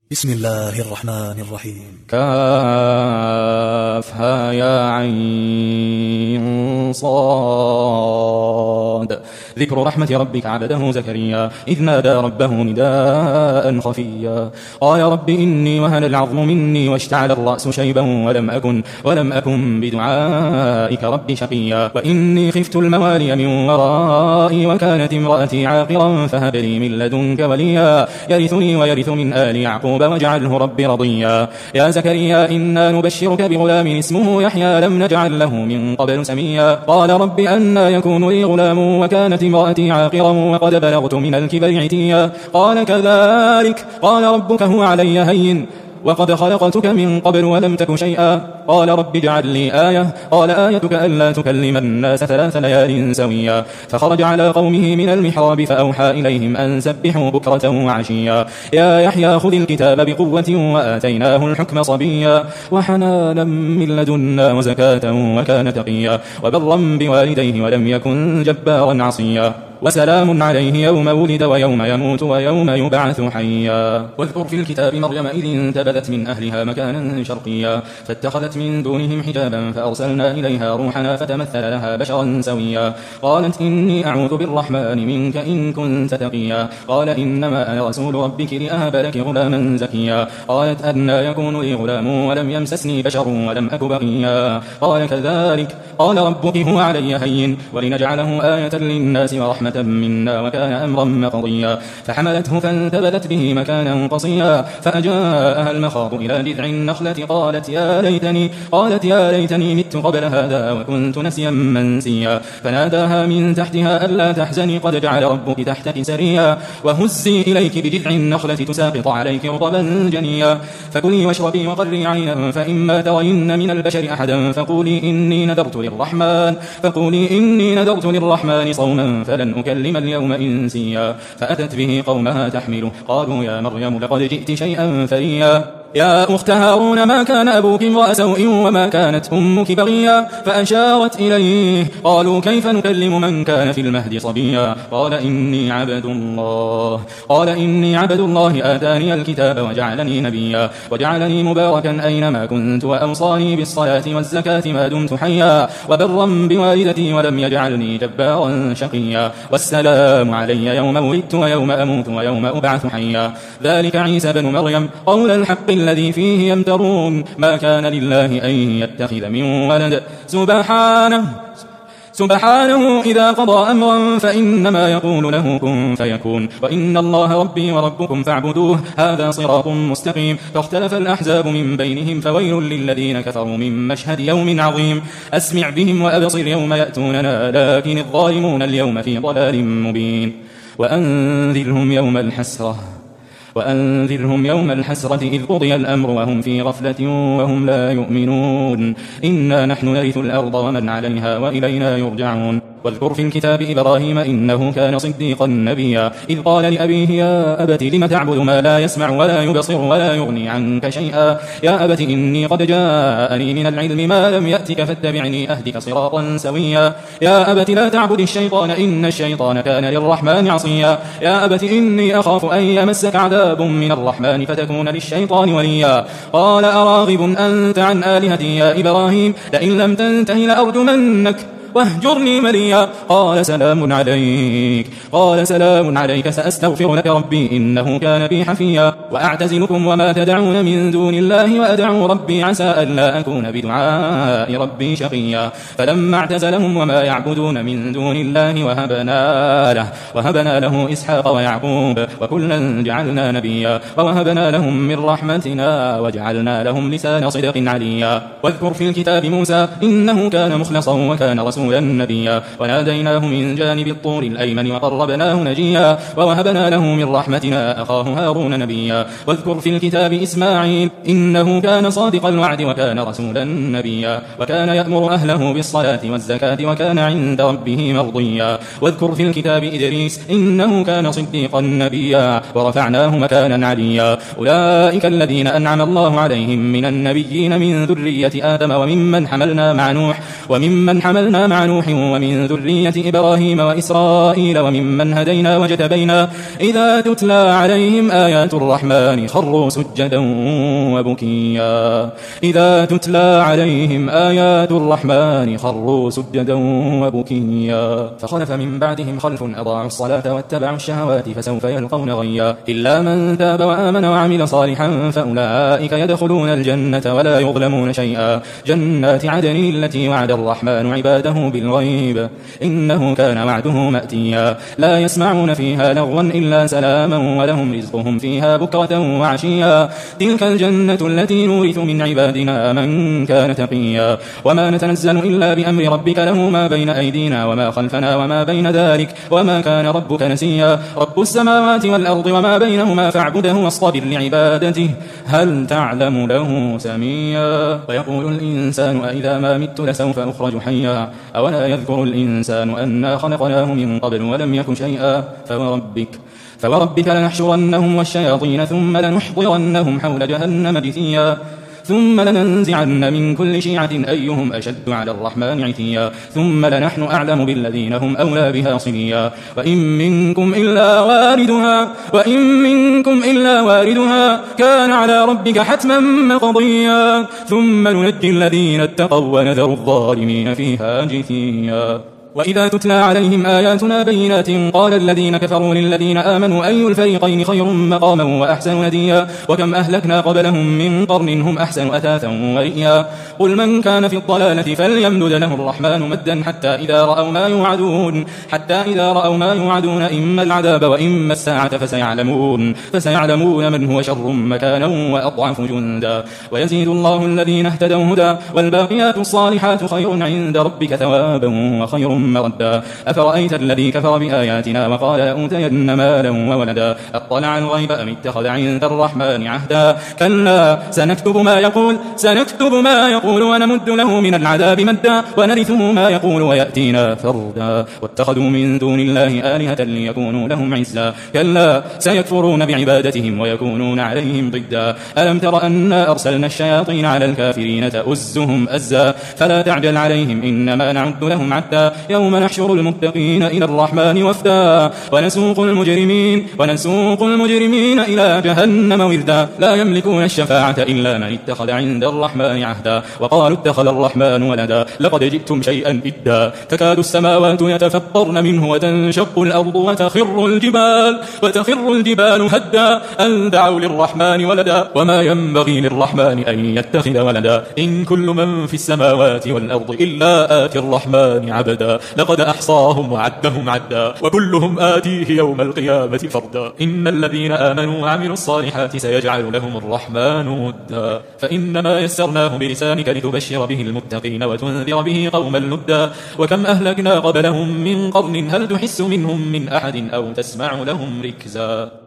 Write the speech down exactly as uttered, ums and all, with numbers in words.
بسم الله الرحمن الرحيم. كافها يا عين صاد. ذكر رحمة ربك عبده زكريا إذ نادى ربه نداء خفيا قال رب إني وهن العظم مني واشتعل الرأس شيبا ولم أكن, ولم أكن بدعائك رب شقيا وإني خفت الموالي من ورائي وكانت امرأتي عاقرا فهب لي من لدنك وليا يرثني ويرث من آل يعقوب واجعله رب رضيا يا زكريا إنا نبشرك بغلام اسمه يحيى لم نجعل له من قبل سميا قال رب أنى يكون لي غلام وكانت امرأتي عاقرا وقد بلغت من الكبر عتيا قال كذلك قال ربك هو علي هين وقد خلقتك من قبل ولم تك شيئا قال رب اجعل لي آية قال آيتك ألا تكلم الناس ثلاث ليال سويا فخرج على قومه من المحراب فأوحى إليهم أن سبحوا بكرة وعشيا يا يحيى خذ الكتاب بقوة وآتيناه الحكم صبيا وحنانا من لدنا وزكاة وكان تقيا وبرا بوالديه ولم يكن جبارا عصيا وسلام عليه يوم ولد ويوم يموت ويوم يبعث حيا واذكر في الكتاب مريم إذ انتبذت من أهلها مكانا شرقيا فاتخذت من دونهم حجابا فأرسلنا إليها روحنا فتمثل لها بشرا سويا قالت إني أعوذ بالرحمن منك إن كنت تقيا قال إنما أنا رسول ربك لأهب لك غلاما زكيا قالت أنى يكون لي غلام ولم يمسسني بشر ولم أك بغيا قال كذلك قال ربك هو علي هين ولنجعله آية للناس ورحمة منا وكان أمرا مقضيا فحملته فانتبذت به مكانا قصيا فأجاءها المخاض إلى جذع النخلة قالت يا ليتني قالت يا ليتني مت قبل هذا وكنت نسيا منسيا فناداها من تحتها ألا تحزني قد جعل ربك تحتك سريا وهزي إليك بجذع النخلة تساقط عليك رطبا جنيا فكلي واشربي وقري عينا فإما ترين من البشر أحدا فقولي إني نذرت للرحمن فقولي إني نذرت للرحمن صوما فلن أكلم اليوم إنسيا فأتت به قومها تحمله قالوا يا مريم لقد جئت شيئا فريا يا أخت هارون ما كان أبوك امرأ سوء وما كانت أمك بغيا فأشارت إليه قالوا كيف نكلم من كان في المهد صبيا قال إني عبد الله قال إني عبد الله آتاني الكتاب وجعلني نبيا وجعلني مباركا أينما كنت وأوصاني بالصلاة والزكاة ما دمت حيا وبرا بوالدتي ولم يجعلني جبارا شقيا والسلام علي يوم ولدت ويوم أموت ويوم أبعث حيا ذلك عيسى بن مريم قول الحق الذي فيه يمترون ما كان لله أن يتخذ من ولد سبحانه سبحانه إذا قضى أمرا فإنما يقول له كن فيكون وإن الله ربي وربكم فاعبدوه هذا صراط مستقيم فاختلف الأحزاب من بينهم فويل للذين كفروا من مشهد يوم عظيم أسمع بهم وأبصر يوم يأتوننا لكن الظالمون اليوم في ضلال مبين وأنذرهم يوم الحسرة وأنذرهم يوم الحسرة إذ قضي الأمر وهم في غفلة وهم لا يؤمنون إنا نحن نرث الأرض ومن عليها وإلينا يرجعون واذكر في الكتاب إبراهيم إنه كان صديقا نبيا إذ قال لأبيه يا أبت لم تعبد ما لا يسمع ولا يبصر ولا يغني عنك شيئا يا أبت إني قد جاءني من العلم ما لم يأتك فاتبعني أهدك صراطا سويا يا أبت لا تعبد الشيطان إن الشيطان كان للرحمن عصيا يا أبت إني أخاف أن يمسك عذاب من الرحمن فتكون للشيطان وليا قال أراغب أنت عن آلهتي يا إبراهيم لئن لم تنته لأرجمنك واهجرني مليا قال سلام عليك قال سلام عليك سأستغفر لك ربي إنه كان بي حفيا وأعتزلكم وما تدعون من دون الله وأدعو ربي عسى ألا أكون بدعاء ربي شقيا فلما اعتزلهم وما يعبدون من دون الله وهبنا له وهبنا له إسحاق ويعقوب وكلا جعلنا نبيا ووهبنا لهم من رحمتنا وجعلنا لهم لسان صدق عليا واذكر في الكتاب موسى إنه كان مخلصا وكان رسولا نبيا وناديناه من جانب الطور الأيمن وقربناه نجيا ووهبنا له من رحمتنا أخاه هارون نبيا واذكر في الكتاب إسماعيل إنه كان صادق الوعد وكان رسولا نبيا وكان يأمر أهله بالصلاة والزكاة وكان عند ربه مرضيا واذكر في الكتاب إدريس إنه كان صديقا نبيا ورفعناه مكانا عليا أولئك الذين أنعم الله عليهم من النبيين من ذرية آدم وممن حملنا مع نوح وممن حملنا مع مع نوح ومن ذرية إبراهيم وإسرائيل وممن هدينا واجتبينا إذا تتلى عليهم آيات الرحمن خروا سجدا وبكيا إذا تتلى عليهم آيات الرحمن خروا سجدا وبكيا فخلف من بعدهم خلف أضاعوا الصلاة واتبعوا الشهوات فسوف يلقون غيا إلا من تاب وآمن وعمل صالحا فأولئك يدخلون الجنة ولا يظلمون شيئا جنات عدن التي وعد الرحمن عباده بالغيب إنه كان وعده مأتيا لا يسمعون فيها لغوا إلا سلاما ولهم رزقهم فيها بكرة وعشيا تلك الجنة التي نورث من عبادنا من كان تقيا وما نتنزل إلا بأمر ربك له ما بين أيدينا وما خلفنا وما بين ذلك وما كان ربك نسيا رب السماوات والأرض وما بينهما فاعبده واصطبر لعبادته هل تعلم له سميا ويقول الإنسان أإذا ما مت لسوف أخرج حيا أولا يذكر الإنسان أنا خلقناه من قبل ولم يك شيئا فوربك فوربك لنحشرنهم والشياطين ثم لنحضرنهم حول جهنم جثيا ثم لننزعن من كل شيعة أيهم أشد على الرحمن عتيا ثم لنحن أعلم بالذين هم أولى بها صليا وإن منكم إلا واردها وإن منكم إلا واردها كان على ربك حتما مقضيا ثم ننجي الذين اتقوا ونذر الظالمين فيها جثيا وإذا تتلى عليهم آياتنا بينات قال الذين كفروا للذين آمنوا أي الفريقين خير مقاما وأحسن نديا وكم أهلكنا قبلهم من قرن هم أحسن أثاثا ورئيا قل من كان في الضلالة فليمدد له الرحمن مدا حتى إذا رأوا ما يوعدون حتى إذا رأوا ما يوعدون إما العذاب وإما الساعة فسيعلمون فسيعلمون من هو شر مكانا وأضعف جندا ويزيد الله الذين اهتدوا هدى والباقيات الصالحات خير عند ربك ثوابا وخير مردا أفرأيت الذي كفر بآياتنا وقال لأوتين مالا وولدا أطلع الغيب أم اتخذ عند الرحمن عهدا كلا سنكتب ما يقول سنكتب ما يقول ونمد له من العذاب مدا ونرثه ما يقول ويأتينا فردا واتخذوا من دون الله آلهة ليكونوا لهم عزا كلا سيكفرون بعبادتهم ويكونون عليهم ضدا ألم تر أنا أرسلنا الشياطين على الكافرين تؤزهم أزا فلا تعجل عليهم إنما نعد لهم عدا يوم نحشر المتقين إلى الرحمن وفدا ونسوق المجرمين ونسوق المجرمين إلى جهنم وردا لا يملكون الشفاعة إلا من اتخذ عند الرحمن عهدا وقالوا اتخذ الرحمن ولدا لقد جئتم شيئا إدا تكاد السماوات يتفطرن منه وتنشق الأرض وتخر الجبال وتخر الجبال هدا أن دعوا للرحمن ولدا وما ينبغي للرحمن أن يتخذ ولدا إن كل من في السماوات والأرض إلا آتي الرحمن عبدا لقد أحصاهم وعدهم عدا وكلهم آتيه يوم القيامة فردا إن الذين آمنوا وعملوا الصالحات سيجعل لهم الرحمن ودا فإنما يسرناه بلسانك لتبشر به المتقين وتنذر به قوما لدا وكم أهلكنا قبلهم من قرن هل تحس منهم من أحد أو تسمع لهم ركزا.